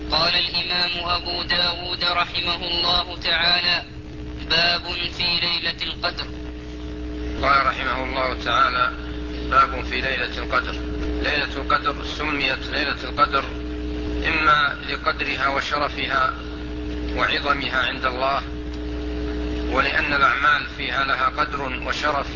قال الإمام أبو داود رحمه الله تعالى: باب في ليلة القدر. قال رحمه الله تعالى: باب في ليلة القدر. ليلة القدر سميت ليلة القدر إما لقدرها وشرفها وعظمها عند الله، ولأن الأعمال فيها لها قدر وشرف،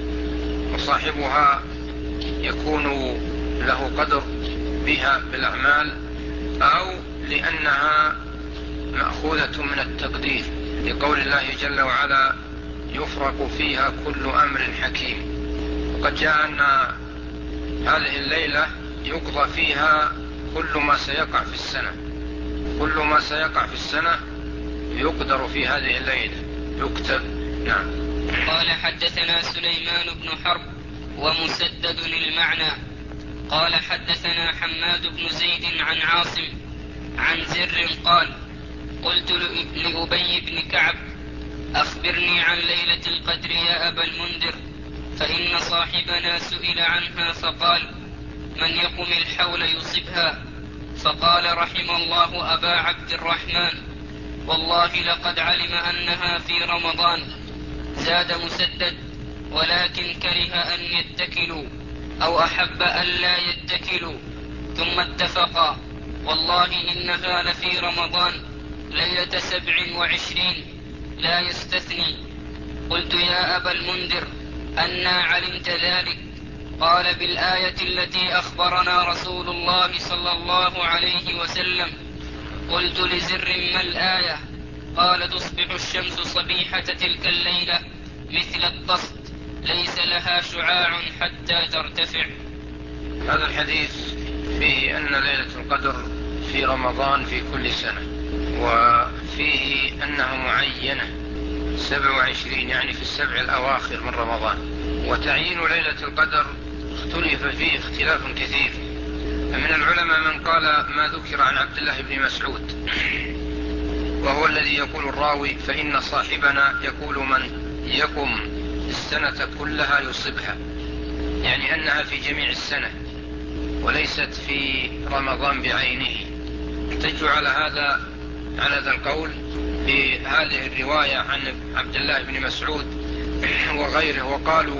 وصاحبها يكون له قدر بها بالأعمال، أو لأنها مأخوذة من التقدير، لقول الله جل وعلا: يفرق فيها كل أمر حكيم. وقد جاء أن هذه الليلة يقضى فيها كل ما سيقع في السنة، كل ما سيقع في السنة يقدر في هذه الليلة، يكتب. نعم. قال: حدثنا سليمان بن حرب ومسدد المعنى قال: حدثنا حماد بن زيد عن عاصم عن زر قال: قلت لأبي بن كعب: أخبرني عن ليلة القدر يا أبا المنذر، فإن صاحبنا سئل عنها فقال: من يقم الحول يصبها. فقال رحم الله أبا عبد الرحمن: والله لقد علم أنها في رمضان. زاد مسدد: ولكن كره أن يتكلوا أو أحب أن لا يتكلوا، ثم اتفقا: والله إنها لفي رمضان ليلة 27 لا يستثني. قلت: يا أبا المنذر، أنى علمت ذلك؟ قال: بالآية التي أخبرنا رسول الله صلى الله عليه وسلم. قلت لزر: ما الآية؟ قال: تصبح الشمس صبيحة تلك الليلة مثل الطست، ليس لها شعاع حتى ترتفع. هذا الحديث فيه أن ليلة القدر في رمضان في كل سنة، وفيه أنها معينة 27، يعني في السبع الأواخر من رمضان. وتعيين ليلة القدر اختلف فيه اختلاف كثير، فمن العلماء من قال ما ذكر عن عبد الله بن مسعود، وهو الذي يقول الراوي: فإن صاحبنا يقول من يقم السنة كلها يصبها، يعني أنها في جميع السنة وليست في رمضان بعينه. احتجوا على هذا القول بهذه الرواية عن عبد الله بن مسعود وغيره، وقالوا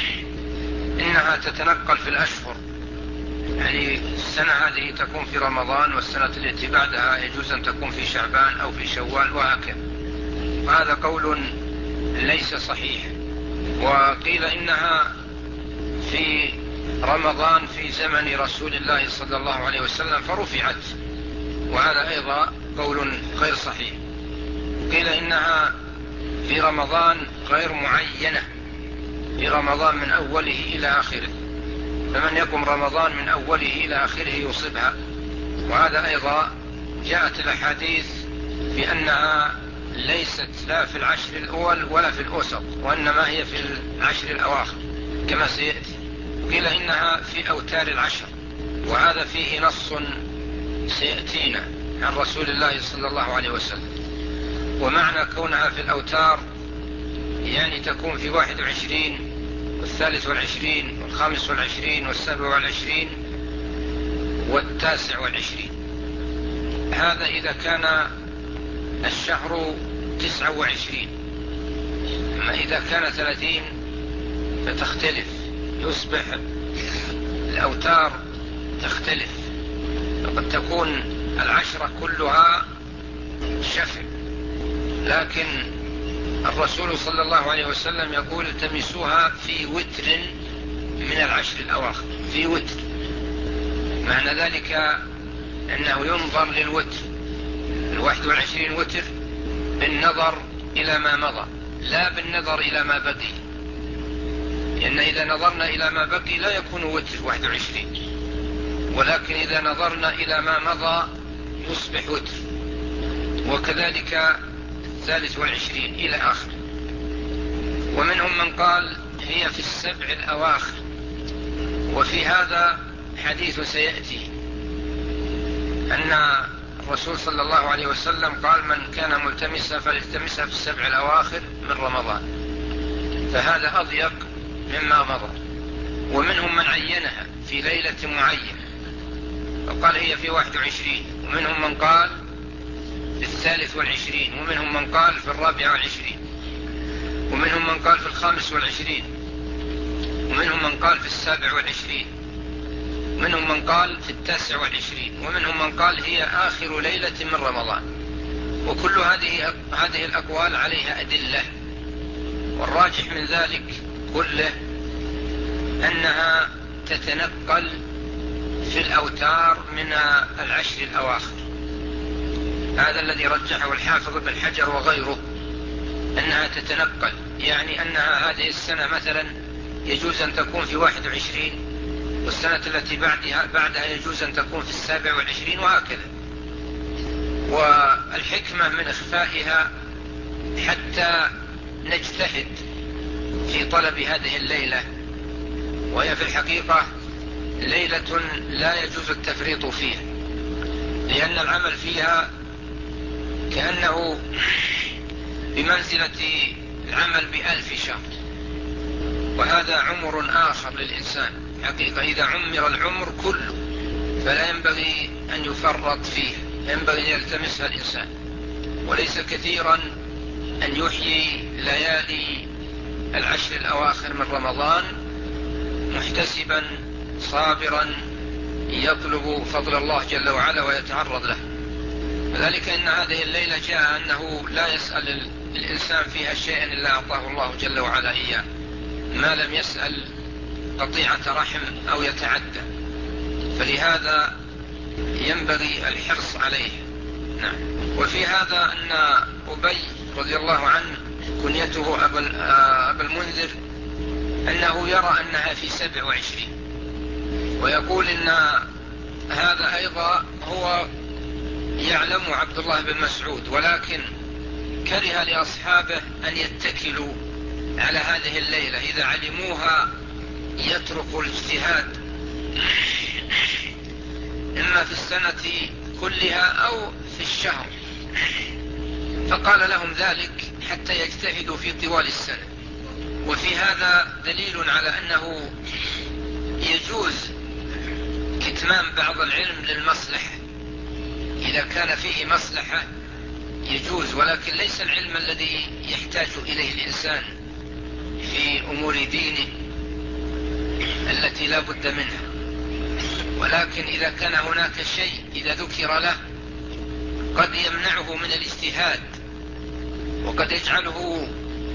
إنها تتنقل في الأشهر، يعني السنة هذه تكون في رمضان، والسنة التي بعدها يجوز أن تكون في شعبان أو في شوال وهكذا. وهذا قول ليس صحيح. وقيل إنها في رمضان في زمن رسول الله صلى الله عليه وسلم فرفعت، وهذا أيضا قول غير صحيح. قيل إنها في رمضان غير معينة، في رمضان من أوله إلى آخره، فمن يقم رمضان من أوله إلى آخره يصبها. وهذا أيضا جاءت الأحاديث بأنها ليست لا في العشر الأول ولا في الأوسط، وإنما هي في العشر الأواخر كما سيأتي. قيل إنها في أوتار العشر، وهذا فيه نص سيأتينا عن رسول الله صلى الله عليه وسلم. ومعنى كونها في الأوتار يعني تكون في 21 والثالث والعشرين والخامس والعشرين والسابع والعشرين والتاسع والعشرين. هذا إذا كان الشهر 29. أما إذا كان 30 فتختلف، يصبح الأوتار تختلف، وقد تكون العشرة كلها شفع. لكن الرسول صلى الله عليه وسلم يقول: التمسوها في وتر من العشر الأواخر، في وتر. معنى ذلك أنه ينظر للوتر، 21 وتر بالنظر إلى ما مضى، لا بالنظر إلى ما بقي، لأن إذا نظرنا إلى ما بقي لا يكون وتر 21، ولكن إذا نظرنا إلى ما مضى يصبح وتر. وكذلك 23 إلى آخر. ومنهم من قال هي في السبع الأواخر. وفي هذا حديث سيأتي أن الرسول صلى الله عليه وسلم قال: من كان ملتمسا فليلتمسها في السبع الأواخر من رمضان، فهذا أضيق مما مضى. ومنهم من عينها في ليلة معينة، وقال هي في 21، ومنهم من قال في 23، ومنهم من قال في 24، ومنهم من قال في 25، ومنهم من قال في 27، ومنهم من قال في 29، ومنهم من قال هي آخر ليلة من رمضان. وكل هذه الأقوال عليها أدلة، والراجح من ذلك كله أنها تتنقل في الأوتار من العشر الأواخر. هذا الذي رجحه الحافظ بن حجر وغيره، أنها تتنقل، يعني أنها هذه السنة مثلا يجوز أن تكون في 21، والسنة التي بعدها يجوز أن تكون في 27، وهكذا. والحكمة من إخفائها حتى نجتهد في طلب هذه الليلة، وهي في الحقيقة ليلة لا يجوز التفريط فيها، لأن العمل فيها كأنه بمنزلة العمل ب1000 شهر، وهذا عمر آخر للإنسان حقيقة. إذا عمر العمر كله فلا ينبغي أن يفرط فيه، ينبغي أن يلتمسها الإنسان، وليس كثيرا أن يحيي ليالي العشر الأواخر من رمضان محتسبا صابرا يطلب فضل الله جل وعلا ويتعرض له. وذلك أن هذه الليلة جاء أنه لا يسأل الإنسان فيها شيئا إلا أعطاه الله جل وعلا إياه، ما لم يسأل قطيعة رحم أو يتعدى، فلهذا ينبغي الحرص عليه. نعم. وفي هذا أن أبي رضي الله عنه كنيته أبا المنذر أنه يرى أنها في 27، ويقول إن هذا أيضا هو يعلم عبد الله بن مسعود، ولكن كره لأصحابه أن يتكلوا على هذه الليلة، إذا علموها يتركوا الاجتهاد إما في السنة كلها أو في الشهر، فقال لهم ذلك حتى يجتهدوا في طوال السنة. وفي هذا دليل على أنه يجوز كتمان بعض العلم للمصلحة، إذا كان فيه مصلحة يجوز، ولكن ليس العلم الذي يحتاج إليه الإنسان في أمور دينه التي لا بد منها، ولكن إذا كان هناك شيء إذا ذكر له قد يمنعه من الاجتهاد وقد يجعله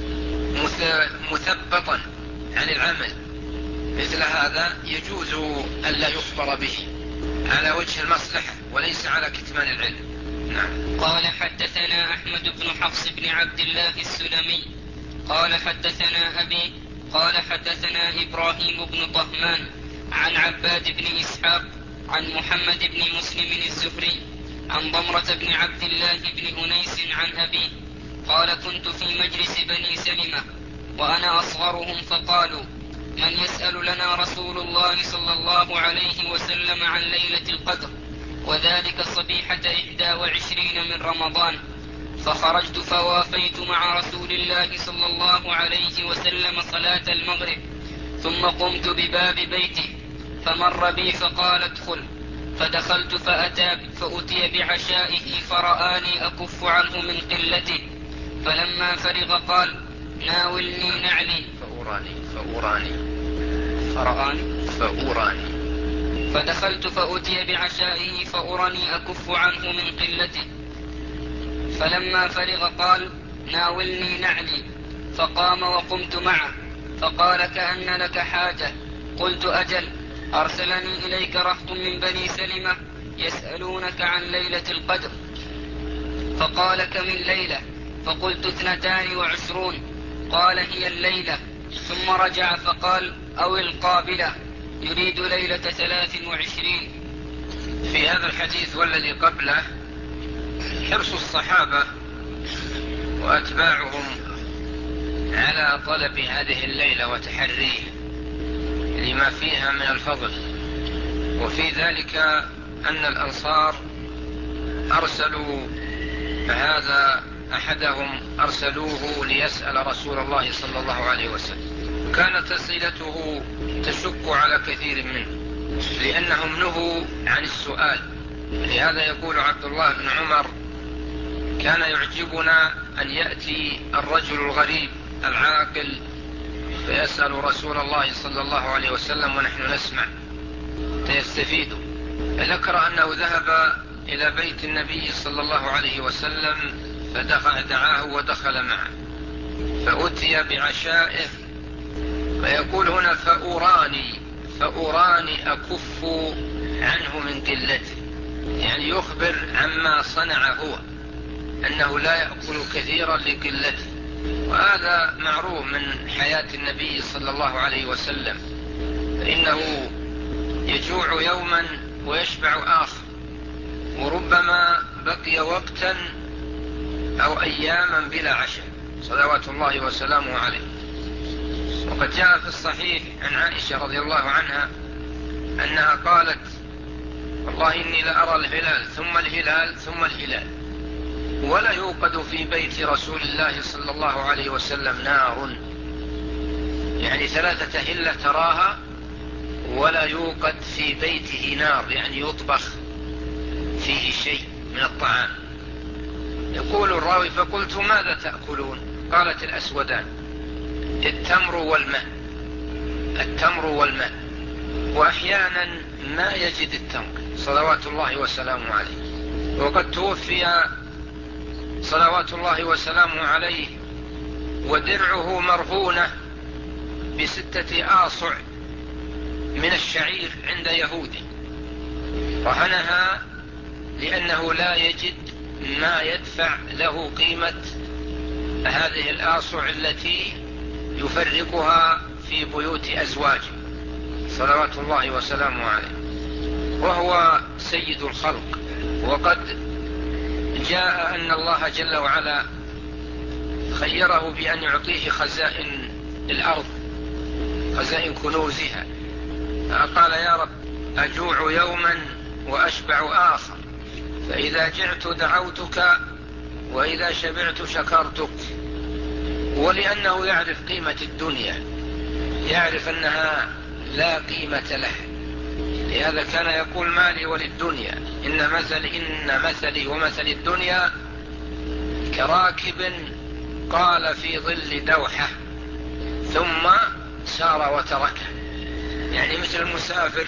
مثبطا عن العمل، مثل هذا يجوز ألا يخبر به على وجه المصلحة وليس على كتمان العلم. نعم. قال حدثنا أحمد بن حفص بن عبد الله السلمي قال حدثنا أبي قال حدثنا إبراهيم بن طهمان عن عباد بن إسحاق عن محمد بن مسلم الزهري عن ضمرة بن عبد الله بن أنيس عن أبيه قال كنت في مجلس بني سلمة وأنا أصغرهم، فقالوا من يسأل لنا رسول الله صلى الله عليه وسلم عن ليلة القدر، وذلك صبيحة 21 من رمضان. فخرجت فوافيت مع رسول الله صلى الله عليه وسلم صلاة المغرب، ثم قمت بباب بيته فمر بي فقال ادخل، فدخلت فأتي بعشائه فرآني أكف عنه من قلته، فلما فرغ قال ناولني نعلي فأوراني فدخلت فأتي بعشائه فأرني أكف عنه من قلته، فلما فرغ قال ناولني نعلي، فقام وقمت معه، فقال كأن لك حاجة؟ قلت أجل، أرسلني إليك رهط من بني سلمة يسألونك عن ليلة القدر. فقال كم الليلة؟ فقلت 22. قال هي الليلة. ثم رجع فقال أو القابلة، يريد ليلة 23. في هذا الحديث والذي قبله حرص الصحابة وأتباعهم على طلب هذه الليلة وتحريه لما فيها من الفضل، وفي ذلك أن الأنصار أرسلوا هذا أحدهم أرسلوه ليسأل رسول الله صلى الله عليه وسلم، كانت أسئلته تشق على كثير منه، لأنهم نهوا عن السؤال. لهذا يقول عبد الله بن عمر: كان يعجبنا أن يأتي الرجل الغريب العاقل فيسأل رسول الله صلى الله عليه وسلم ونحن نسمع فيستفيد. ذكر أنه ذهب إلى بيت النبي صلى الله عليه وسلم فدعاه ودخل معه، فأتي بعشائه، فيقول هنا: فأراني أكف عنه من قلته، يعني يخبر عما صنع هو، أنه لا يأكل كثيرا لقلته. وهذا معروف من حياة النبي صلى الله عليه وسلم، فإنه يجوع يوما ويشبع آخر، وربما بقي وقتا أو أياما بلا عشاء صلوات الله وسلامه عليه. وقد جاء في الصحيح عن عائشة رضي الله عنها أنها قالت: والله إني لأرى الهلال ثم الهلال ثم الهلال، ولا يوقد في بيت رسول الله صلى الله عليه وسلم نار، يعني 3 هلة تراها ولا يوقد في بيته نار، يعني يطبخ فيه شيء من الطعام. يقول الراوي: فقلت: ماذا تأكلون؟ قالت: الأسودان، التمر والماء. وأحيانا ما يجد التمر صلوات الله وسلامه عليه. وقد توفي صلوات الله وسلامه عليه ودرعه مرهونة ب6 آصع من الشعير عند يهودي، رهنها لأنه لا يجد ما يدفع له قيمة هذه الآصع التي يفرقها في بيوت أزواجه صلوات الله وسلامه عليه، وهو سيد الخلق. وقد جاء أن الله جل وعلا خيره بأن يعطيه خزائن الأرض، خزائن كنوزها، قال: يا رب أجوع يوما وأشبع آخر، فإذا جعت دعوتك وإذا شبعت شكرتك. ولأنه يعرف قيمة الدنيا، يعرف أنها لا قيمة له، لهذا كان يقول: مالي وللدنيا، إن مثلي ومثل الدنيا كراكب قال في ظل دوحة ثم سار وتركه، يعني مثل المسافر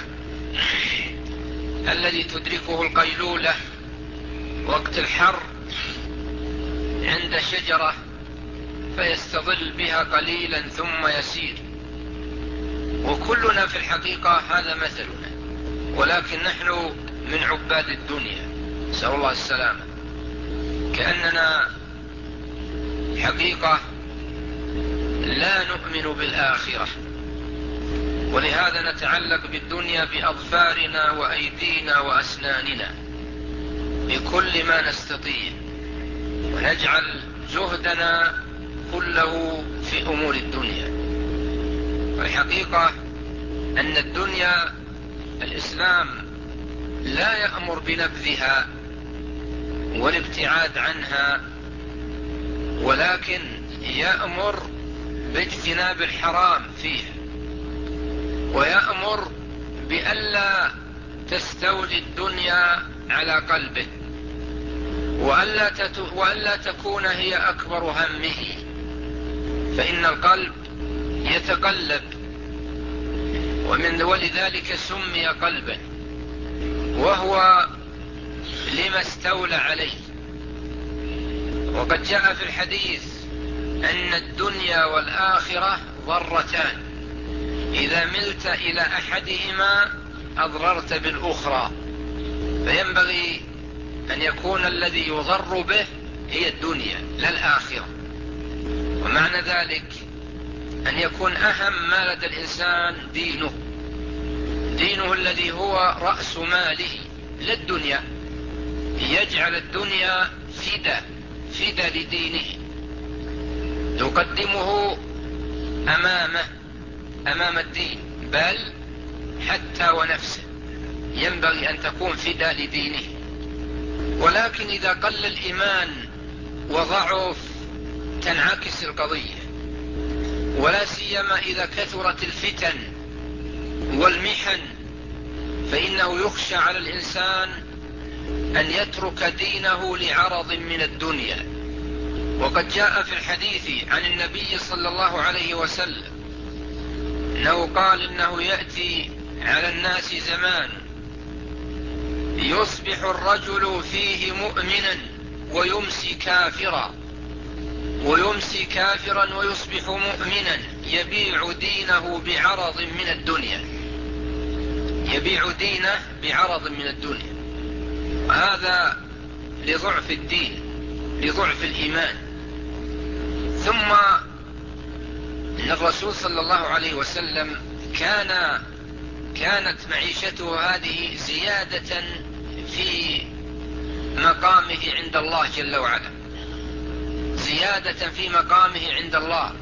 الذي تدركه القيلولة وقت الحر عند شجرة فيستظل بها قليلا ثم يسير. وكلنا في الحقيقة هذا مثلنا، ولكن نحن من عباد الدنيا، نسأل الله السلامة، كأننا حقيقة لا نؤمن بالآخرة، ولهذا نتعلق بالدنيا بأظفارنا وأيدينا وأسناننا بكل ما نستطيع، ونجعل جهدنا كله في أمور الدنيا. والحقيقة أن الدنيا الإسلام لا يأمر بنبذها والابتعاد عنها، ولكن يأمر باجتناب الحرام فيه، ويأمر بألا تستولي الدنيا على قلبه، وألا تكون هي أكبر همه، فإن القلب يتقلب، ولذلك سمي قلبا، وهو لما استولى عليه. وقد جاء في الحديث أن الدنيا والآخرة ضرتان، إذا ملت إلى أحدهما أضررت بالأخرى، فينبغي أن يكون الذي يضر به هي الدنيا لا الآخرة. ومعنى ذلك أن يكون أهم ما لدى الإنسان دينه الذي هو رأس ماله للدنيا، يجعل الدنيا فدا لدينه، يقدمه أمام الدين، بل حتى ونفسه ينبغي أن تكون فدا لدينه. ولكن إذا قل الإيمان وضعف تنعكس القضية، ولا سيما إذا كثرت الفتن والمحن فإنه يخشى على الإنسان أن يترك دينه لعرض من الدنيا. وقد جاء في الحديث عن النبي صلى الله عليه وسلم أنه قال إنه يأتي على الناس زمان يصبح الرجل فيه مؤمنا ويمسي كافرا، ويمسي كافرا ويصبح مؤمنا، يبيع دينه بعرض من الدنيا، يبيع دينه بعرض من الدنيا. وهذا لضعف الدين، لضعف الإيمان. ثم إن الرسول صلى الله عليه وسلم كانت معيشته هذه زيادة في مقامه عند الله جل وعلا، زيادة في مقامه عند الله،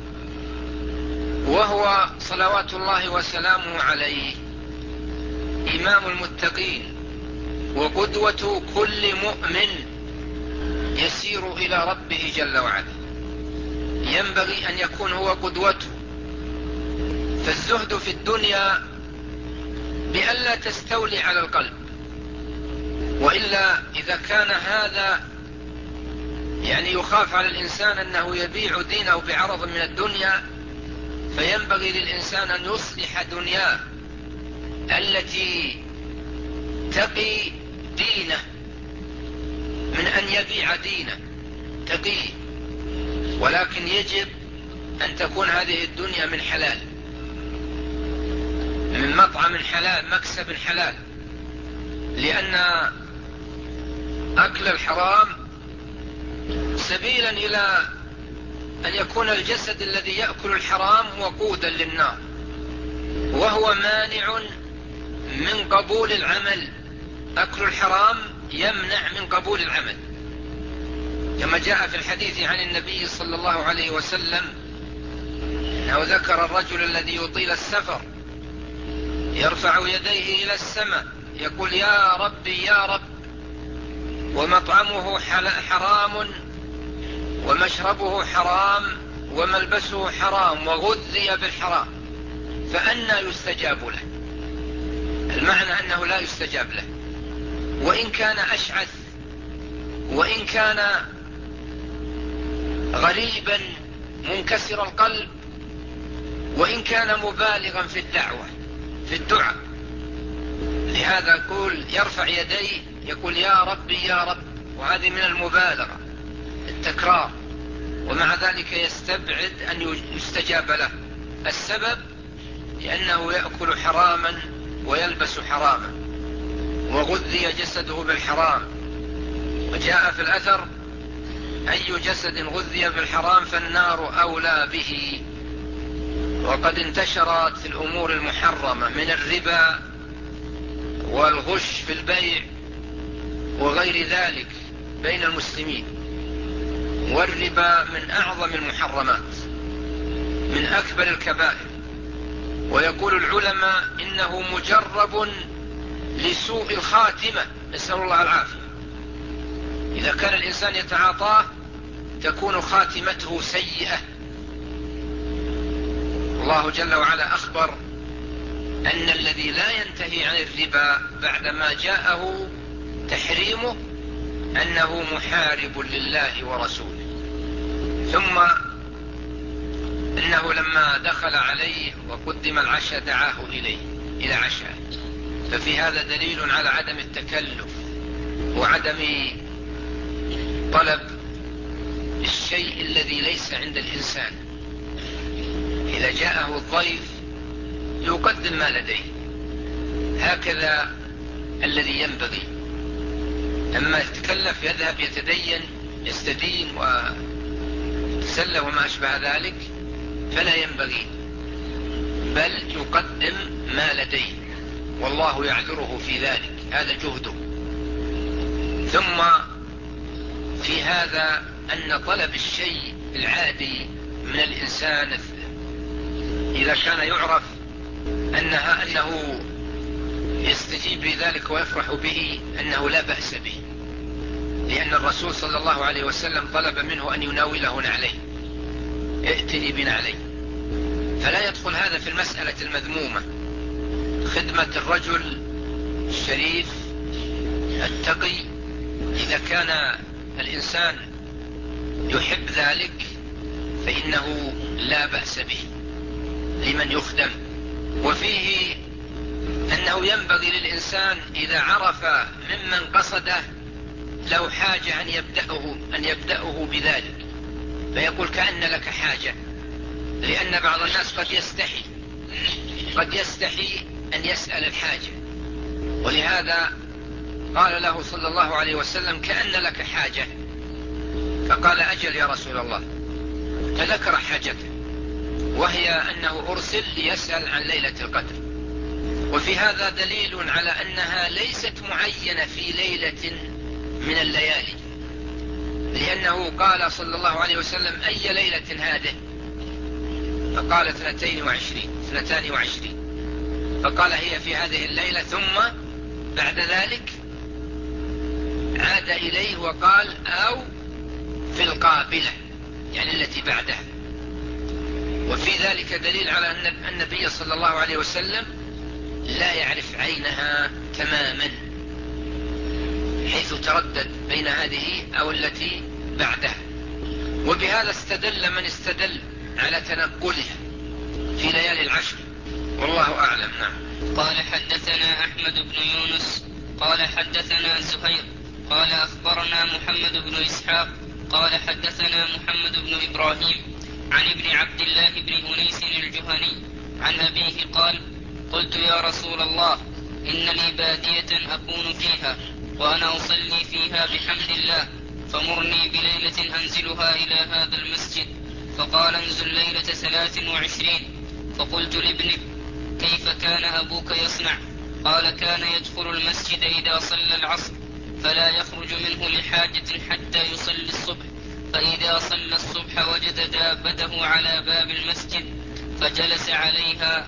وهو صلوات الله وسلامه عليه إمام المتقين وقدوة كل مؤمن يسير إلى ربه جل وعلا، ينبغي أن يكون هو قدوته. فالزهد في الدنيا بألا تستولي على القلب، وإلا إذا كان هذا يعني يخاف على الإنسان أنه يبيع دينه بعرض من الدنيا، فينبغي للإنسان أن يصلح دنياه التي تقي دينه من أن يبيع دينه، تقيه. ولكن يجب أن تكون هذه الدنيا من حلال، من مطعم حلال، مكسب حلال، لأن أكل الحرام سبيلا إلى أن يكون الجسد الذي يأكل الحرام وقودا للنار، وهو مانع من قبول العمل. أكل الحرام يمنع من قبول العمل، كما جاء في الحديث عن النبي صلى الله عليه وسلم أنه ذكر الرجل الذي يطيل السفر يرفع يديه إلى السماء يقول يا ربي يا رب، ومطعمه حرام ومشربه حرام وملبسه حرام وغذي بالحرام، فأنى يستجاب له؟ المعنى أنه لا يستجاب له، وإن كان أشعث، وإن كان غريبا منكسر القلب، وإن كان مبالغا في الدعوة في الدعاء. لهذا يقول يرفع يديه يقول يا ربي يا رب، وهذه من المبالغة، التكرار، ومع ذلك يستبعد أن يستجاب له. السبب لأنه يأكل حراما ويلبس حراما وغذي جسده بالحرام. وجاء في الأثر أي جسد غذي بالحرام فالنار أولى به. وقد انتشرت في الأمور المحرمة من الربا والغش في البيع وغير ذلك بين المسلمين، والربا من أعظم المحرمات، من أكبر الكبائر. ويقول العلماء إنه مجرب لسوء الخاتمة، نسأل الله العافية. إذا كان الإنسان يتعاطاه تكون خاتمته سيئة. الله جل وعلا أخبر أن الذي لا ينتهي عن الربا بعدما جاءه تحريمه أنه محارب لله ورسوله. ثم إنه لما دخل عليه وقدم العشاء دعاه إلى عشاء. ففي هذا دليل على عدم التكلف وعدم طلب الشيء الذي ليس عند الإنسان. إذا جاءه الضيف يقدم ما لديه، هكذا الذي ينبغي. أما يتكلف يذهب يتدين يستدين ويتسلى وما أشبه ذلك فلا ينبغي، بل يقدم ما لديه، والله يعذره في ذلك، هذا جهده. ثم في هذا أن طلب الشيء العادي من الإنسان إذا كان يعرف أنه يستجيب لذلك ويفرح به أنه لا بأس به، لأن الرسول صلى الله عليه وسلم طلب منه أن يناوله نعليه، ائتني بنعليه. فلا يدخل هذا في المسألة المذمومة، خدمة الرجل الشريف التقي، إذا كان الإنسان يحب ذلك فإنه لا بأس به لمن يخدم. وفيه أنه ينبغي للإنسان إذا عرف ممن قصده لو حاجة أن يبدأه بذلك، فيقول كأن لك حاجة، لأن بعض الناس قد يستحي أن يسأل الحاجة، ولهذا قال له صلى الله عليه وسلم كأن لك حاجة، فقال أجل يا رسول الله، فذكر حاجته، وهي أنه أرسل ليسأل عن ليلة القدر. وفي هذا دليل على أنها ليست معينة في ليلة من الليالي، لأنه قال صلى الله عليه وسلم أي ليلة هذه؟ فقال 22، فقال هي في هذه الليلة، ثم بعد ذلك عاد إليه وقال أو في القابلة، يعني التي بعدها. وفي ذلك دليل على أن النبي صلى الله عليه وسلم لا يعرف عينها تماما، حيث تردد بين هذه أو التي بعدها. وبهذا استدل من استدل على تنقلها في ليالي العشر، والله أعلم. نعم. قال حدثنا أحمد بن يونس قال حدثنا زهير قال أخبرنا محمد بن إسحاق قال حدثنا محمد بن إبراهيم عن ابن عبد الله بن أنيس الجهني عن أبيه قال: قلت يا رسول الله، إن لي بادية أكون فيها وأنا أصلي فيها بحمد الله، فمرني بليلة أنزلها إلى هذا المسجد. فقال: انزل ليلة 23. فقلت لابني: كيف كان أبوك يصنع؟ قال: كان يدخل المسجد إذا صلى العصر فلا يخرج منه لحاجة حتى يصلي الصبح، فإذا صلى الصبح وجد دابته على باب المسجد فجلس عليها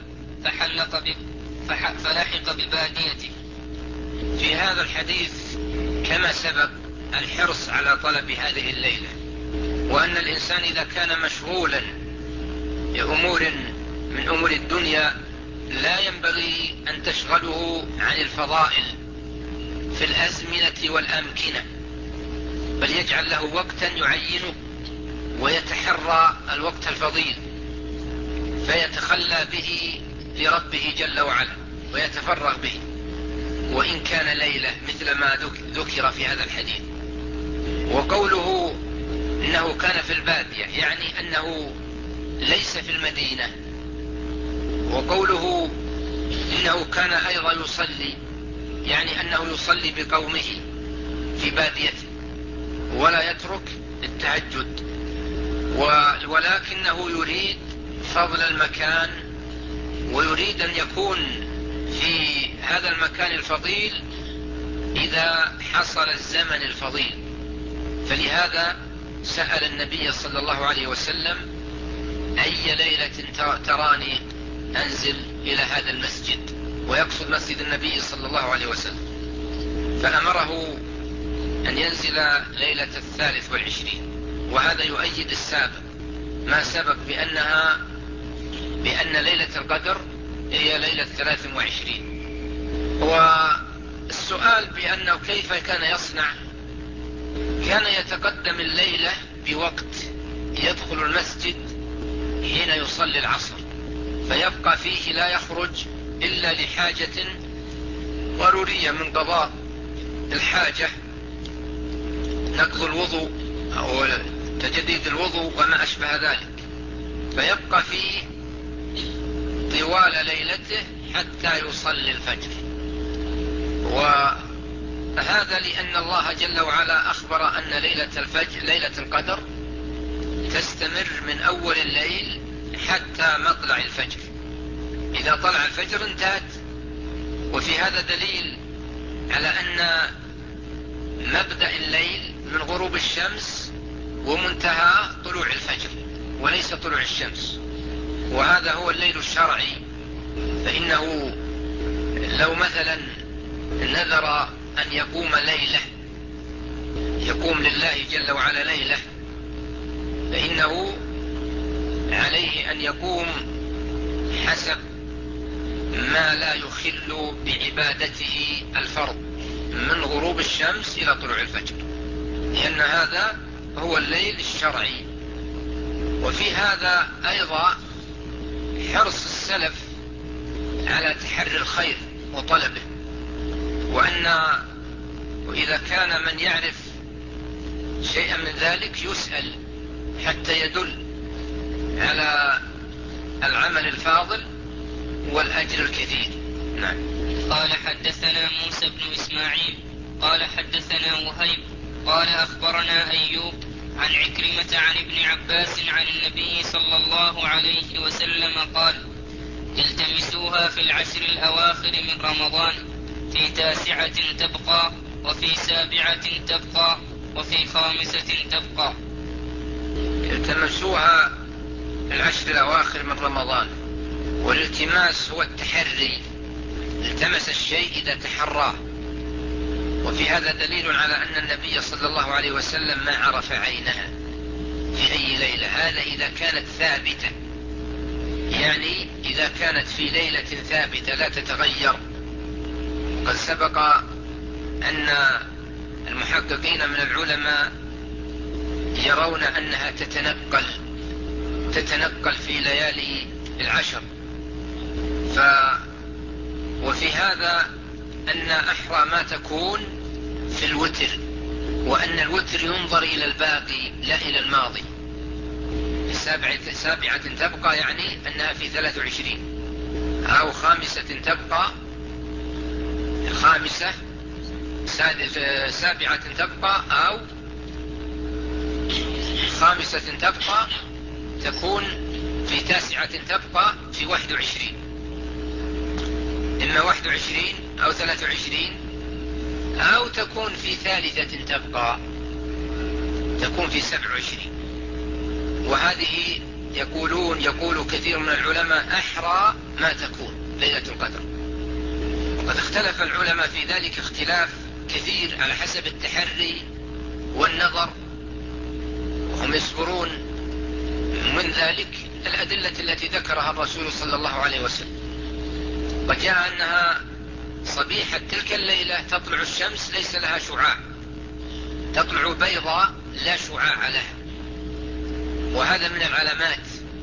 فلحق بباديته. في هذا الحديث كما سبق الحرص على طلب هذه الليلة، وأن الإنسان إذا كان مشغولا بأمور من أمور الدنيا لا ينبغي أن تشغله عن الفضائل في الأزمنة والأمكنة، بل يجعل له وقتا يعينه ويتحرى الوقت الفضيل فيتخلى به لربه جل وعلا ويتفرغ به، وإن كان ليلة مثل ما ذكر في هذا الحديث. وقوله إنه كان في البادية يعني أنه ليس في المدينة، وقوله إنه كان أيضا يصلي يعني أنه يصلي بقومه في باديته ولا يترك التهجد، ولكنه يريد فضل المكان ويريد أن يكون في هذا المكان الفضيل إذا حصل الزمن الفضيل، فلهذا سأل النبي صلى الله عليه وسلم: أي ليلة تراني أنزل إلى هذا المسجد، ويقصد مسجد النبي صلى الله عليه وسلم، فأمره أن ينزل ليلة 23. وهذا يؤيد السابق ما سبق بأن ليلة القدر هي ليلة 23. والسؤال بأنه كيف كان يصنع، كان يتقدم الليلة بوقت يدخل المسجد حين يصلي العصر، فيبقى فيه لا يخرج إلا لحاجة ضرورية من قضاء الحاجة، نقض الوضوء أو تجديد الوضوء وما أشبه ذلك، فيبقى فيه طوال ليلته حتى يصلي الفجر. وهذا لأن الله جل وعلا أخبر أن ليلة القدر تستمر من أول الليل حتى مطلع الفجر، إذا طلع الفجر انتهت. وفي هذا دليل على أن مبدأ الليل من غروب الشمس ومنتهى طلوع الفجر وليس طلوع الشمس، وهذا هو الليل الشرعي. فإنه لو مثلا نذر أن يقوم لله جل وعلا ليلة، فإنه عليه أن يقوم حسب ما لا يخل بعبادته الفرض من غروب الشمس إلى طلوع الفجر، لأن هذا هو الليل الشرعي. وفي هذا أيضا حرص السلف على تحري الخير وطلبه، وإذا كان من يعرف شيئا من ذلك يسأل حتى يدل على العمل الفاضل والأجر الكثير. نعم. قال حدثنا موسى بن إسماعيل قال حدثنا وهيب قال أخبرنا أيوب عن عكرمة عن ابن عباس عن النبي صلى الله عليه وسلم قال: التمسوها في العشر الأواخر من رمضان، في 9 تبقى، وفي 7 تبقى، وفي 5 تبقى. التمسوها في العشر الأواخر من رمضان، والالتماس هو التحري، التمس الشيء إذا تحراه. وفي هذا دليل على أن النبي صلى الله عليه وسلم ما عرف عينها في أي ليلة، هذا إذا كانت ثابتة، يعني إذا كانت في ليلة ثابتة لا تتغير. قد سبق أن المحققين من العلماء يرون أنها تتنقل في ليالي العشر. وفي هذا أن أحرى ما تكون في الوتر، وأن الوتر ينظر إلى الباقي لا إلى الماضي. 7 تبقى يعني أنها في 23، أو 5 تبقى 5، 7 تبقى أو 5 تبقى تكون في 9 تبقى في 21، إما 21 أو 23، أو تكون في 3 تبقى تكون في 27. وهذه يقول كثير من العلماء أحرى ما تكون ليلة القدر. وقد اختلف العلماء في ذلك اختلاف كثير على حسب التحري والنظر، وهم يصبرون من ذلك الأدلة التي ذكرها الرسول صلى الله عليه وسلم. وجاء أنها صبيحة تلك الليلة تطلع الشمس ليس لها شعاع، تطلع بيضاء لا شعاع لها، وهذا من العلامات.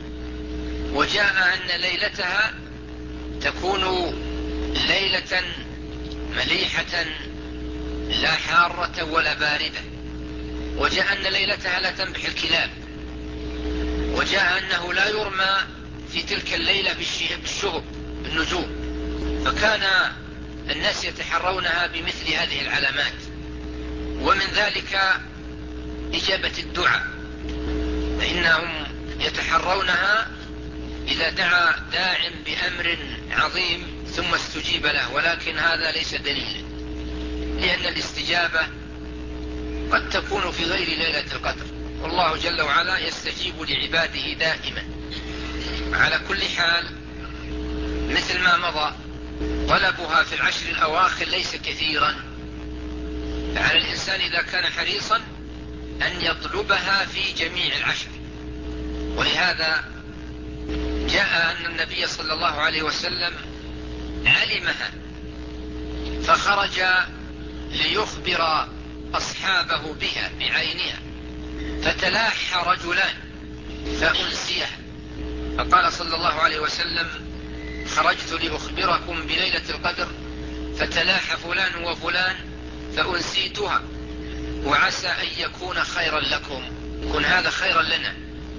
وجاء أن ليلتها تكون ليلة مليحة لا حارة ولا باردة. وجاء أن ليلتها لا تنبح الكلاب. وجاء أنه لا يرمى في تلك الليلة بالشهب بالنجوم. فكان الناس يتحرونها بمثل هذه العلامات. ومن ذلك إجابة الدعاء، فإنهم يتحرونها إذا دعا داع بأمر عظيم ثم استجيب له، ولكن هذا ليس دليلا، لأن الاستجابة قد تكون في غير ليلة القدر، والله جل وعلا يستجيب لعباده دائما. على كل حال مثل ما مضى طلبها في العشر الأواخر ليس كثيرا، فعلى الإنسان إذا كان حريصا أن يطلبها في جميع العشر. ولهذا جاء أن النبي صلى الله عليه وسلم علمها فخرج ليخبر أصحابه بها بعينها، فتلاحى رجلان فأنسيها، فقال صلى الله عليه وسلم: خرجت لأخبركم بليلة القدر فتلاحى فلان وفلان فأنسيتها، وعسى أن يكون خيرا لكم، يكون هذا خيرا لنا.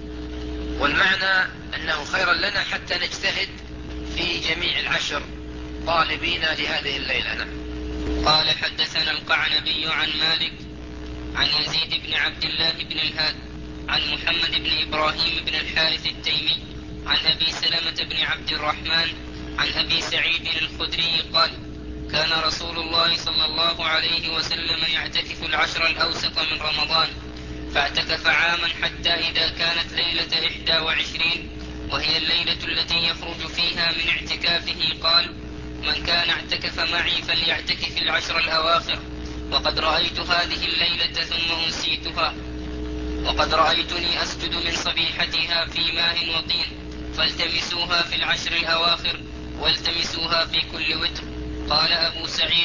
والمعنى أنه خيرا لنا حتى نجتهد في جميع العشر طالبين لهذه الليلة. قال حدثنا القعنبي عن مالك عن يزيد بن عبد الله بن الهاد عن محمد بن إبراهيم بن الحارث التيمي عن أبي سلمة بن عبد الرحمن عن أبي سعيد الخدري قال: كان رسول الله صلى الله عليه وسلم يعتكف العشر الأوسط من رمضان، فاعتكف عاما حتى إذا كانت ليلة 21 وهي الليلة التي يخرج فيها من اعتكافه قال: من كان اعتكف معي فليعتكف العشر الأواخر، وقد رأيت هذه الليلة ثم أنسيتها، وقد رأيتني أسجد من صبيحتها في ماء وطين، فالتمسوها في العشر الأواخر والتمسوها في كل وتر. قال أبو سعيد: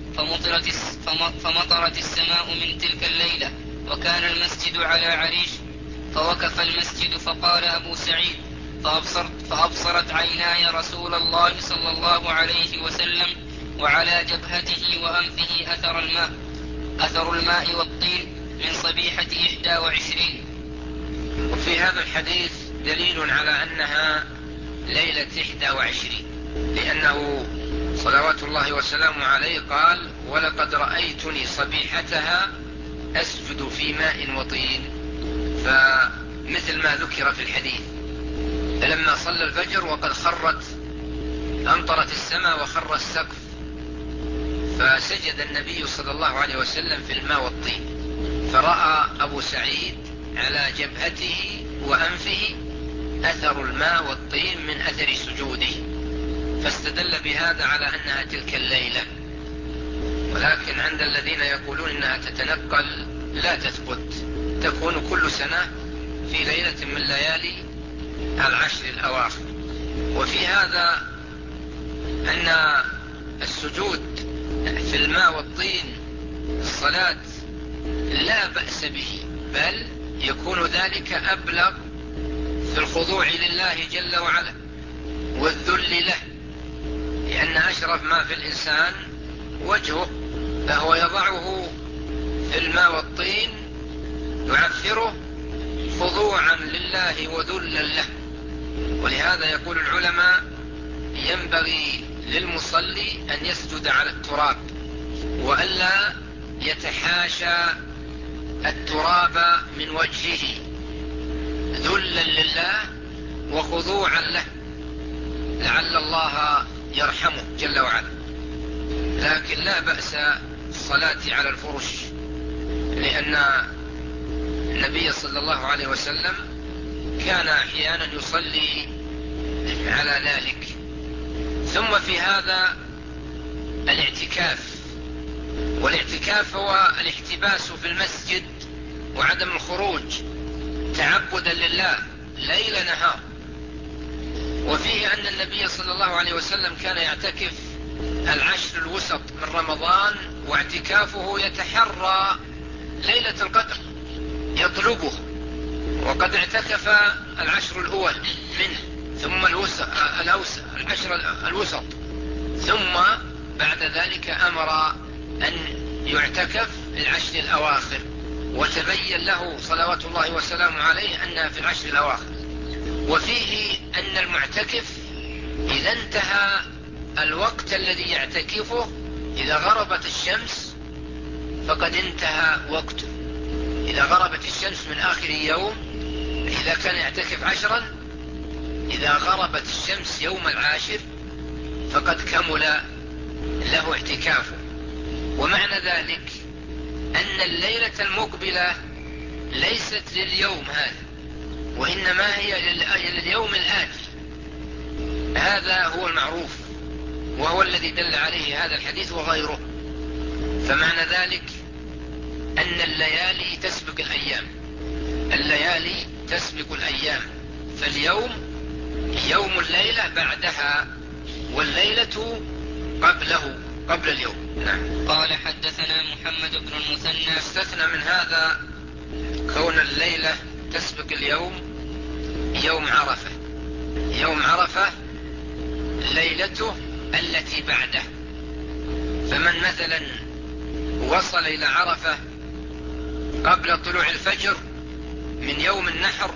فمطرت السماء من تلك الليلة، وكان المسجد على عريش، فوقف المسجد، فقال أبو سعيد: فأبصرت عيناي رسول الله صلى الله عليه وسلم، وعلى جبهته وأنفه أثر الماء والطين من صبيحة 21. وفي هذا الحديث دليل على أنها ليلة 21، لأنه صلوات الله وسلامه عليه قال: ولقد رأيتني صبيحتها أسجد في ماء وطين. فمثل ما ذكر في الحديث، فلما صلى الفجر وقد أمطرت السماء وخر السقف، فسجد النبي صلى الله عليه وسلم في الماء والطين، فرأى أبو سعيد على جبهته وأنفه أثر الماء والطين من أثر سجوده، فاستدل بهذا على أنها تلك الليلة. ولكن عند الذين يقولون إنها تتنقل لا تثبت، تكون كل سنة في ليلة من ليالي 10 الأواخر. وفي هذا أن السجود في الماء والطين الصلاة لا بأس به، بل يكون ذلك أبلغ في الخضوع لله جل وعلا والذل له، لأن أشرف ما في الإنسان وجهه، فهو يضعه في الماء والطين يعفره خضوعا لله وذلا له. ولهذا يقول العلماء: ينبغي للمصلي أن يسجد على التراب، وألا يتحاشى التراب من وجهه، ذلا لله وخضوعا له، لعل الله يرحمه جل وعلا. لكن لا بأس الصلاة على الفرش، لأن النبي صلى الله عليه وسلم كان أحيانا يصلي على ذلك. ثم في هذا الاعتكاف، والاعتكاف هو الاحتباس في المسجد وعدم الخروج تعبدا لله ليل نهار. وفيه أن النبي صلى الله عليه وسلم كان يعتكف 10 الوسط من رمضان، واعتكافه يتحرى ليلة القدر يطلبه، وقد اعتكف 10 الأول منه، ثم 10 الوسط، ثم بعد ذلك أمر أن يعتكف 10 الأواخر، وتبين له صلوات الله وسلامه عليه أنها في 10 الأواخر. وفيه أن المعتكف إذا انتهى الوقت الذي يعتكفه، إذا غربت الشمس فقد انتهى وقته. إذا غربت الشمس من آخر يوم، إذا كان يعتكف 10، إذا غربت الشمس يوم 10 فقد كمل له اعتكافه. ومعنى ذلك أن الليلة المقبلة ليست لليوم هذا، وإنما هي لليوم الآتي. هذا هو المعروف، وهو الذي دل عليه هذا الحديث وغيره. فمعنى ذلك أن الليالي تسبق الأيام، الليالي تسبق الأيام، فاليوم يوم الليلة بعدها، والليلة قبل اليوم. نعم. قال: حدثنا محمد بن المثنى. استثنى من هذا كون الليلة تسبق اليوم يوم عرفة. يوم عرفة ليلته التي بعده، فمن مثلا وصل إلى عرفة قبل طلوع الفجر من يوم النحر،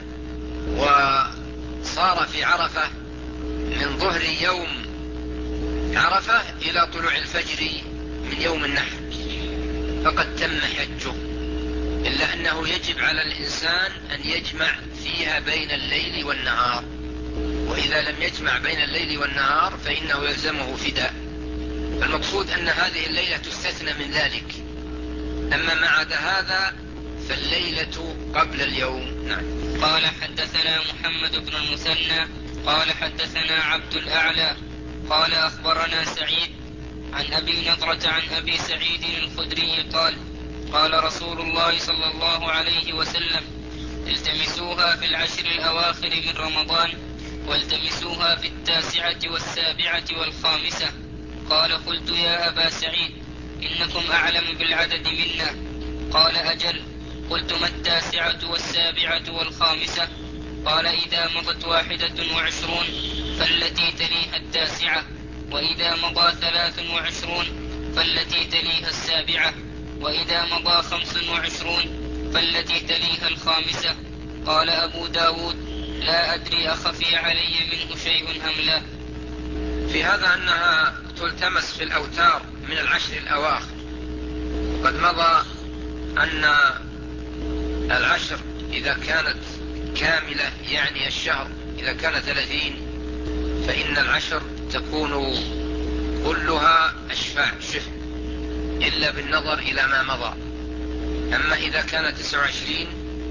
وصار في عرفة من ظهر يوم عرفة إلى طلوع الفجر من يوم النحر، فقد تم حجه، إلا أنه يجب على الإنسان أن يجمع فيها بين الليل والنهار، وإذا لم يجمع بين الليل والنهار فإنه يلزمه فداء. فالمقصود أن هذه الليلة تستثنى من ذلك، أما ما عدا هذا فالليلة قبل اليوم. نعم. قال: حدثنا محمد بن المثنى قال: حدثنا عبد الأعلى قال: أخبرنا سعيد عن أبي نضرة عن أبي سعيد الخدري قال: قال رسول الله صلى الله عليه وسلم: التمسوها في 10 الأواخر من رمضان، والتمسوها في 9 و7 و15. قال: قلت: يا أبا سعيد، إنكم أعلم بالعدد منا. قال: أجل. قلت: ما 9 و7 و15؟ قال: إذا مضت 21 فالتي تليها 9، وإذا مضى 23 فالتي تليها 7، وإذا مضى 25 فالتي تليها 5. قال أبو داود: لا أدري أخفي علي منه شيء أم لا. في هذا أنها تلتمس في الأوتار من 10 الأواخر. وقد مضى أن 10 إذا كانت كاملة، يعني الشهر إذا كان 30 فإن 10 تكون كلها أشفاع شفع إلا بالنظر إلى ما مضى. أما إذا كانت 29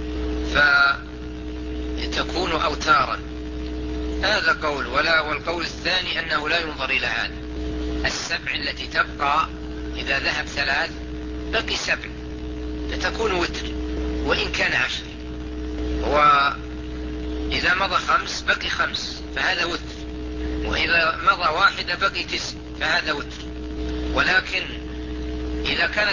فتكون أوتارا. هذا قول. والقول الثاني أنه لا ينظر إلى هذا. 7 التي تبقى إذا ذهب 3 بقي 7 فتكون وتر وإن كان 10. وإذا مضى 5 بقي 5 فهذا وتر، وإذا مضى 1 بقي 9 فهذا وتر. ولكن إذا كان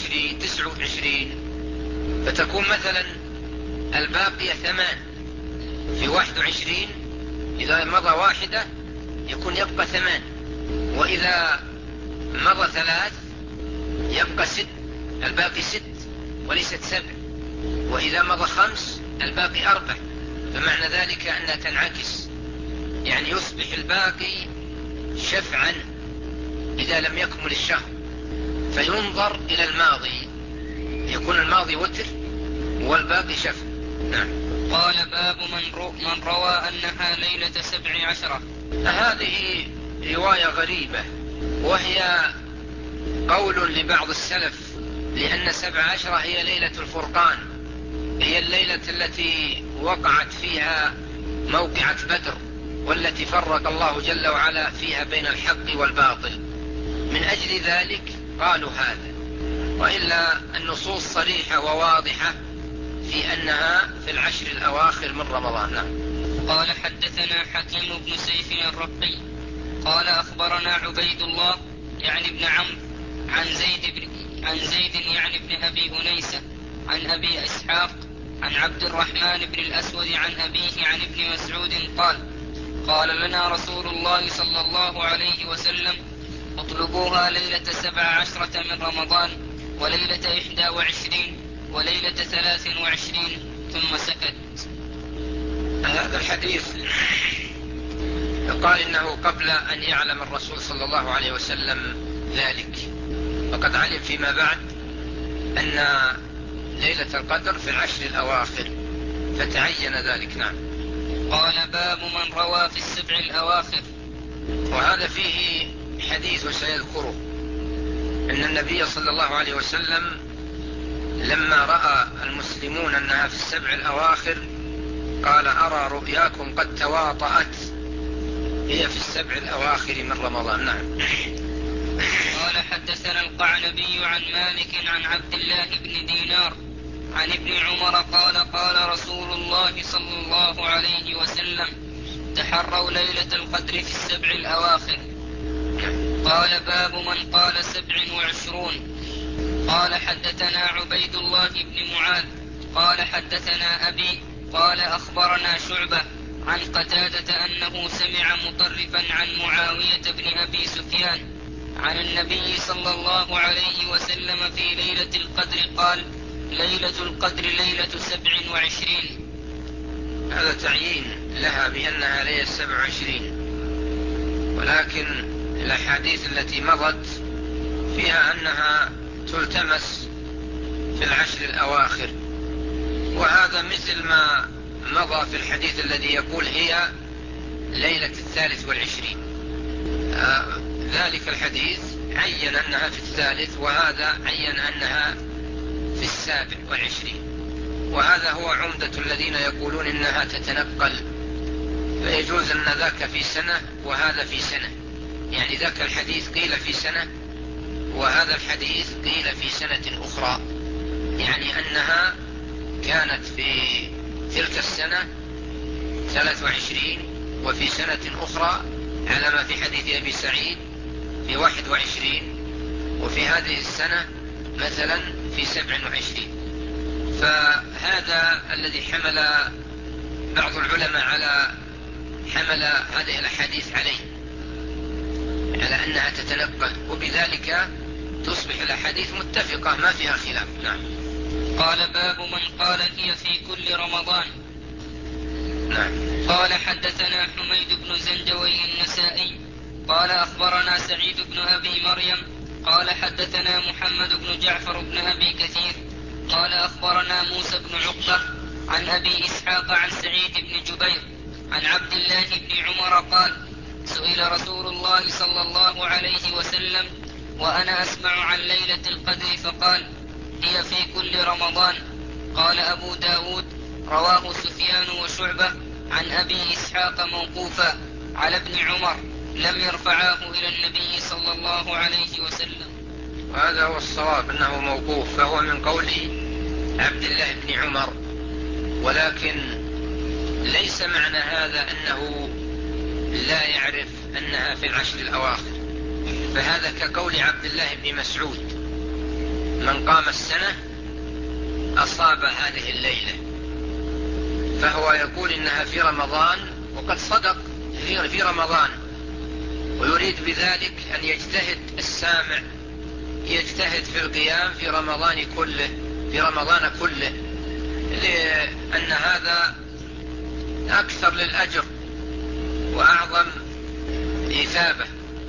29 فتكون مثلا الباقية 8 في 21. إذا مضى 1 يكون يبقى 8، وإذا مضى 3 يبقى 6، الباقي 6 وليست 7، وإذا مضى 5 الباقي 4. فمعنى ذلك أنها تنعكس، يعني يصبح الباقي شفعا إذا لم يكمل الشهر، فينظر إلى الماضي، يكون الماضي وتر والباقي شفع. نعم. قال: باب من روى أنها ليلة 17. هذه رواية غريبة، وهي قول لبعض السلف، لأن 17 هي ليلة الفرقان، هي الليلة التي وقعت فيها موقعة بدر، والتي فرق الله جل وعلا فيها بين الحق والباطل. من أجل ذلك قالوا هذا، وإلا النصوص صريحة وواضحة في أنها في 10 الأواخر من رمضان. نعم. قال: حدثنا حكيم بن سيف الرقي قال: أخبرنا عبيد الله يعني ابن عمرو عن زيد يعني ابن أبي أنيسة عن أبي إسحاق عن عبد الرحمن بن الأسود عن أبيه عن ابن مسعود قال: قال لنا رسول الله صلى الله عليه وسلم: اطلبوها ليلة 17 من رمضان، وليلة 21، وليلة 23، ثم سكت. هذا الحديث قال إنه قبل أن يعلم الرسول صلى الله عليه وسلم ذلك، وقد علم فيما بعد أن ليلة القدر في 10 الأواخر فتعين ذلك. نعم. قال: باب من روى في 7 الأواخر. وهذا فيه حديث وسيذكره، أن النبي صلى الله عليه وسلم لما رأى المسلمون أنها في 7 الأواخر قال: أرى رؤياكم قد تواطأت، هي في 7 الأواخر من رمضان. نعم. قال: حدثنا القعنبي عن مالك عن عبد الله بن دينار عن ابن عمر قال: قال رسول الله صلى الله عليه وسلم: تحروا ليلة القدر في 7 الأواخر. قال: باب من قال 27. قال: حدثنا عبيد الله بن معاذ قال: حدثنا أبي قال: أخبرنا شعبة عن قتادة أنه سمع مطرفا عن معاوية بن أبي سفيان عن النبي صلى الله عليه وسلم في ليلة القدر قال: ليلة القدر ليلة 27. هذا تعيين لها بأنها ليلة 27، ولكن الأحاديث التي مضت فيها أنها تلتمس في 10 الأواخر، وهذا مثل ما مضى في الحديث الذي يقول هي ليلة 23. ذلك الحديث عين أنها في 3، وهذا عين أنها في 27. وهذا هو عمدة الذين يقولون إنها تتنقل، فيجوز أن ذاك في سنة وهذا في سنة، يعني ذاك الحديث قيل في سنة وهذا الحديث قيل في سنة أخرى، يعني أنها كانت في تلك السنة 23 وفي سنة أخرى على ما في حديث أبي سعيد في 21، وفي هذه السنة مثلا في 27. فهذا الذي حمل بعض العلماء على حمل هذه الأحاديث عليه، على أنها تتنقل، وبذلك تصبح الأحاديث متفقة ما فيها خلاف. نعم. قال باب من قال هي في كل رمضان. نعم. قال حدثنا حميد بن زندوي النسائي قال أخبرنا سعيد بن أبي مريم قال حدثنا محمد بن جعفر بن أبي كثير قال أخبرنا موسى بن عقبة عن أبي إسحاق عن سعيد بن جبير عن عبد الله بن عمر قال سئل رسول الله صلى الله عليه وسلم وأنا أسمع عن ليلة القدر فقال هي في كل رمضان. قال أبو داود رواه سفيان وشعبة عن أبي إسحاق موقوفا على ابن عمر لم يرفعاه إلى النبي صلى الله عليه وسلم. وهذا هو الصواب أنه موقوف، فهو من قول عبد الله بن عمر، ولكن ليس معنى هذا أنه لا يعرف أنها في العشر الأواخر، فهذا كقول عبد الله بن مسعود من قام السنة أصاب هذه الليلة، فهو يقول إنها في رمضان، وقد صدق في رمضان، ويريد بذلك أن يجتهد السامع، يجتهد في القيام في رمضان كله، لأن هذا أكثر للأجر وأعظم إثابة،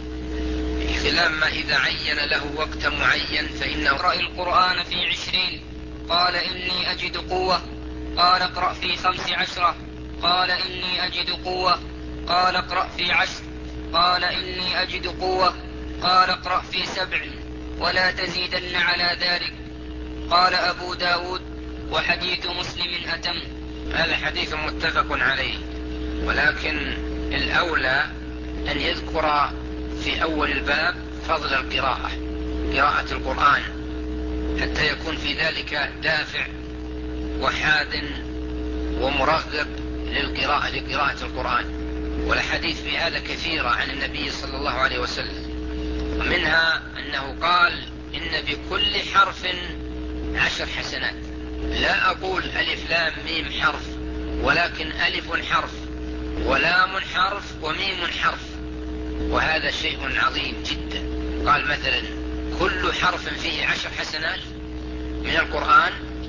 خلاف ما إذا عين له وقت معين فإنه اقرأ القرآن في 20 قال إني أجد قوة قال اقرأ في 15 قال إني أجد قوة قال اقرأ في 10 قال إني أجد قوة قال اقرأ في 7 ولا تزيدن على ذلك. قال أبو داود وحديث مسلم أتم. هذا حديث متفق عليه، ولكن الأولى أن يذكر في أول الباب فضل قراءة القرآن، حتى يكون في ذلك دافع وحاد ومرغب لقراءة القرآن. والحديث في هذا كثيرة عن النبي صلى الله عليه وسلم، ومنها أنه قال إن بكل حرف 10 حسنات. لا أقول ألف لام ميم حرف، ولكن ألف حرف ولام حرف وميم حرف، وهذا شيء عظيم جدا. قال مثلا كل حرف فيه 10 حسنات من القرآن،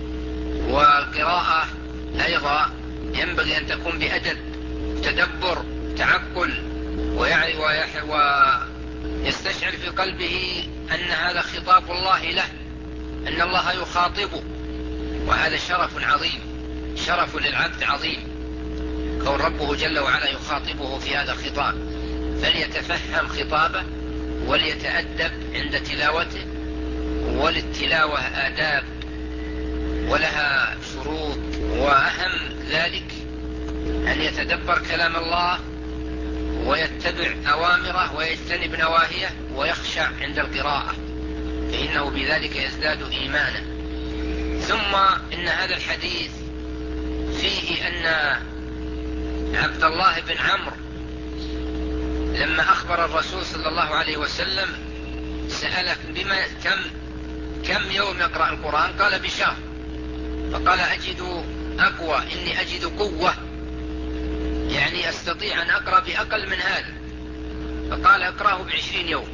والقراءة أيضا ينبغي أن تكون بأدب تدبر تعقل، ويستشعر في قلبه أن هذا خطاب الله له، أن الله يخاطبه، وهذا شرف عظيم، شرف للعبد عظيم كون ربه جل وعلا يخاطبه في هذا الخطاب، فليتفهم خطابه وليتأدب عند تلاوته. وللتلاوة آداب ولها شروط، وأهم ذلك أن يتدبر كلام الله ويتبع أوامره ويجتنب نواهيه ويخشع عند القراءة، فإنه بذلك يزداد إيمانا. ثم إن هذا الحديث فيه أن عبد الله بن عمرو لما أخبر الرسول صلى الله عليه وسلم سأله كم يوم يقرأ القرآن؟ قال بشهر. فقال أجد أقوى، إني أجد قوة، يعني أستطيع أن أقرأ بأقل من هذا. فقال أقرأه ب20 يوم.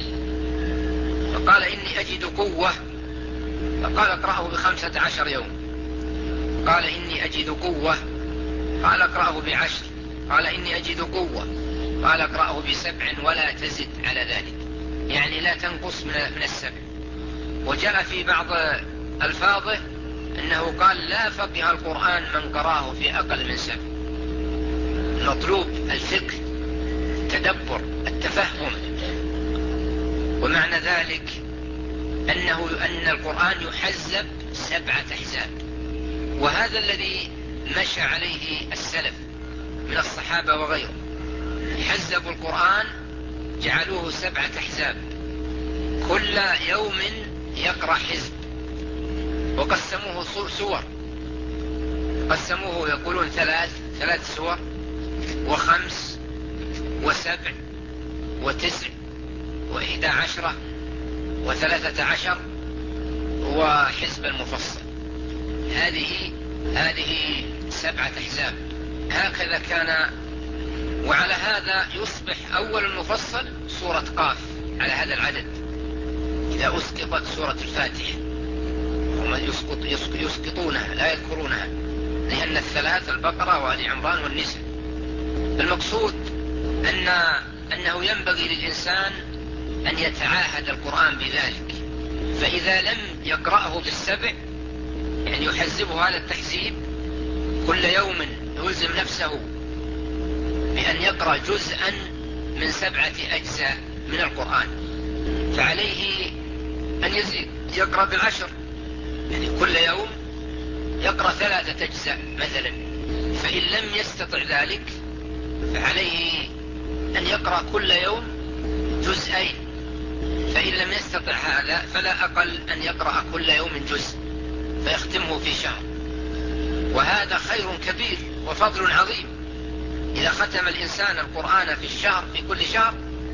فقال إني أجد قوة، فقال أقرأه ب15 يوم. قال إني أجد قوة، قال أقرأه ب10. قال إني أجد قوة، قال أقرأه ب7 ولا تزد على ذلك، يعني لا تنقص من 7. وجاء في بعض ألفاظه أنه قال لا فقه القرآن من قرأه في أقل من 7. مطلوب الفقه، التدبر، التفهم. ومعنى ذلك أن القرآن يحزب 7 أحزاب، وهذا الذي مشى عليه السلف من الصحابة وغيره، حزبوا القرآن جعلوه 7 أحزاب، كل يوم يقرأ حزب، وقسموه سور، قسموه يقولون 3 سور، وخمس وسبع وتسع وإحدى عشرة وثلاثة عشر وحزب المفصل. هذه 7 أحزاب. هكذا كان. وعلى هذا يصبح أول المفصل سورة قاف على هذا العدد إذا أسقطت سورة الفاتحة. هم يسقطونها لا يذكرونها، لأن الثلاث البقرة وآل عمران والنساء. المقصود أنه ينبغي للإنسان أن يتعاهد القرآن بذلك، فإذا لم يقرأه بالسبع يعني يحزبه هذا التحزيب، كل يوم يلزم نفسه بأن يقرأ جزءا من 7 أجزاء من القرآن، فعليه أن يزيد يقرأ بالعشر، يعني كل يوم يقرأ 3 أجزاء مثلا. فإن لم يستطع ذلك فعليه أن يقرأ كل يوم جزئين، فإن لم يستطع هذا فلا أقل أن يقرأ كل يوم جزء فيختمه في شهر، وهذا خير كبير وفضل عظيم. إذا ختم الإنسان القرآن في الشهر في كل شهر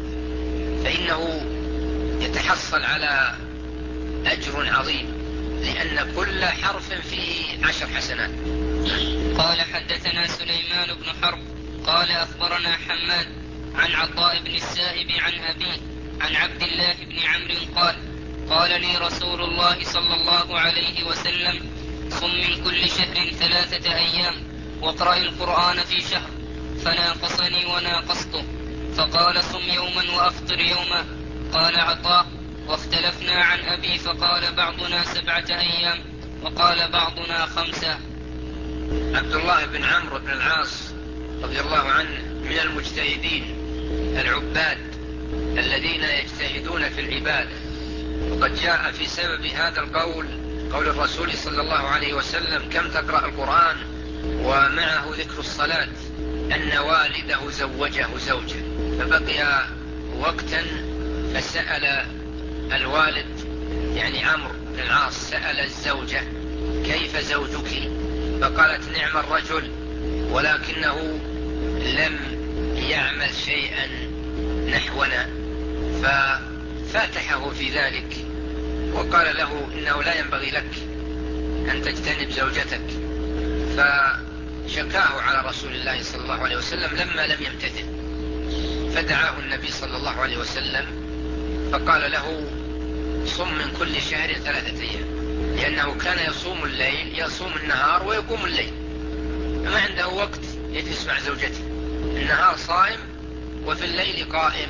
فإنه يتحصل على أجر عظيم، لأن كل حرف فيه 10 حسنات. قال حدثنا سليمان بن حرب قال أخبرنا حماد عن عطاء بن السائب عن أبيه عن عبد الله بن عمرو قال قال لي رسول الله صلى الله عليه وسلم صم من كل شهر 3 أيام واقرأ القرآن في شهر، فناقصني وناقصته، فقال صم يوما وأفطر يوما. قال عطاء واختلفنا عن أبي فقال بعضنا 7 أيام وقال بعضنا 5. عبد الله بن عمرو بن العاص رضي الله عنه من المجتهدين العباد الذين يجتهدون في العبادة، وقد جاء في سبب هذا القول قول الرسول صلى الله عليه وسلم كم تقرأ القرآن ومعه ذكر الصلاة، أن والده زوجه زوجة فبقي وقتا فسأل الوالد يعني عمرو بن العاص سأل الزوجة كيف زوجك؟ فقالت نعم الرجل ولكنه لم يعمل شيئا نحونا، ففاتحه في ذلك وقال له إنه لا ينبغي لك أن تجتنب زوجتك، فشكاه على رسول الله صلى الله عليه وسلم لما لم يمتثل، فدعاه النبي صلى الله عليه وسلم فقال له صم من كل شهر 3 أيام، لأنه كان يصوم الليل يصوم النهار ويقوم الليل، فما عنده وقت يجلس مع زوجته، النهار صائم وفي الليل قائم.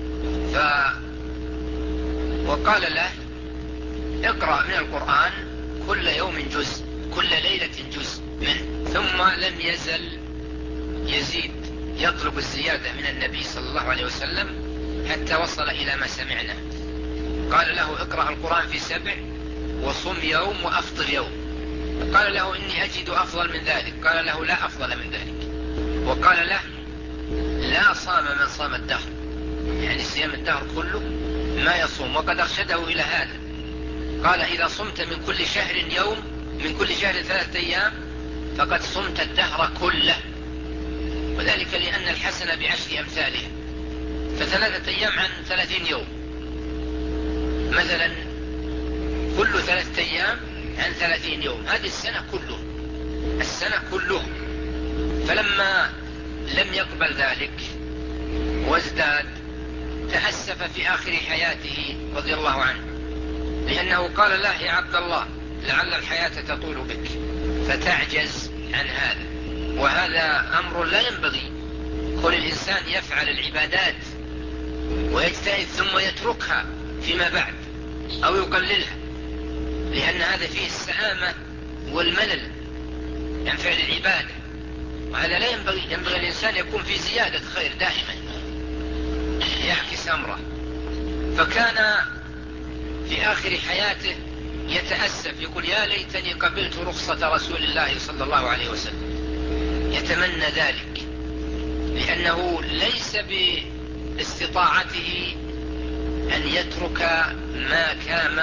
وقال له اقرأ من القرآن كل يوم جزء كل ليلة جزء منه، ثم لم يزل يزيد يطلب الزيادة من النبي صلى الله عليه وسلم حتى وصل إلى ما سمعنا. قال له اقرأ القرآن في 7 وصم يوم وأفطر يوم. قال له إني أجد أفضل من ذلك، قال له لا أفضل من ذلك، وقال له لا صام من صام الدهر، يعني صيام الدهر كله ما يصوم، وقد أرشده إلى هذا. قال إذا صمت من كل شهر يوم من كل شهر 3 أيام فقد صمت الدهر كله، وذلك لأن الحسنة ب10 أمثالها، ف3 أيام عن 30 يوم مثلا، كل 3 أيام عن 30 يوم، هذه السنة كله. فلما لم يقبل ذلك وازداد تأسف في آخر حياته رضي الله عنه، لأنه قال له يا عبد الله لعل الحياة تطول بك فتعجز عن هذا، وهذا أمر لا ينبغي. كل الإنسان يفعل العبادات ويجتهد ثم يتركها فيما بعد أو يقللها، لأن هذا فيه السآمة والملل عن فعل العبادة، وهذا لا ينبغي. ينبغي الإنسان يكون في زيادة خير دائما يعكس أمره. فكان في آخر حياته يتأسف يقول يا ليتني قبلت رخصة رسول الله صلى الله عليه وسلم، يتمنى ذلك، لأنه ليس باستطاعته أن يترك ما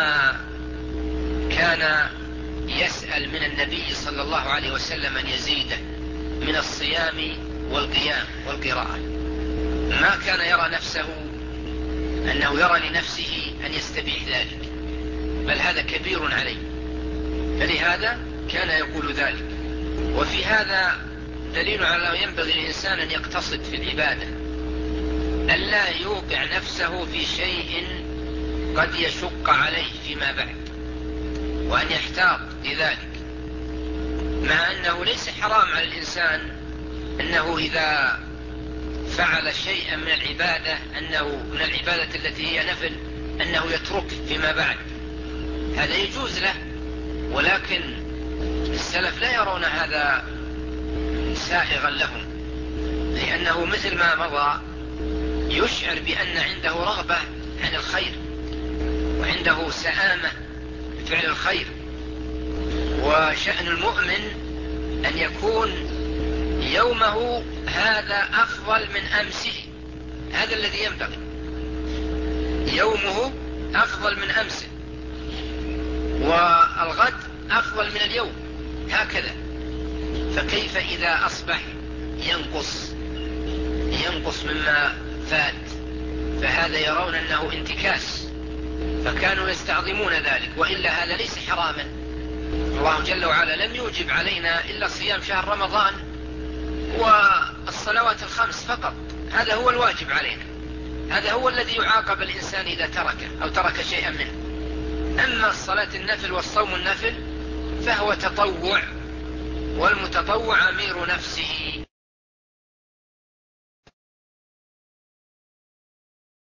كان يسأل من النبي صلى الله عليه وسلم أن يزيده من الصيام والقيام والقراءة. ما كان يرى نفسه أنه يرى لنفسه أن يستبيح ذلك، بل هذا كبير عليه، فلهذا كان يقول ذلك. وفي هذا دليل على أنه ينبغي للإنسان أن يقتصد في العبادة، ألا يوقع نفسه في شيء قد يشق عليه فيما بعد، وأن يحتاط لذلك، مع أنه ليس حرام على الإنسان أنه إذا فعل شيئا من العبادة، أنه من العبادة التي هي نفل، أنه يترك فيما بعد، هذا يجوز له. ولكن السلف لا يرون هذا سائغا لهم، لأنه مثل ما مضى يشعر بأن عنده رغبة عن الخير، وعنده سآمة بفعل الخير. وشأن المؤمن أن يكون يومه هذا أفضل من أمسه، هذا الذي ينبغي، يومه أفضل من أمسه، والغد أفضل من اليوم، هكذا. فكيف إذا أصبح ينقص مما فات؟ فهذا يرون أنه انتكاس، فكانوا يستعظمون ذلك، وإلا هذا ليس حراما. الله جل وعلا لم يوجب علينا إلا صيام شهر رمضان والصلوات الخمس فقط، هذا هو الواجب علينا، هذا هو الذي يعاقب الإنسان إذا تركه أو ترك شيئا منه. أما الصلاة النفل والصوم النفل فهو تطوع، والمتطوع أمير نفسه.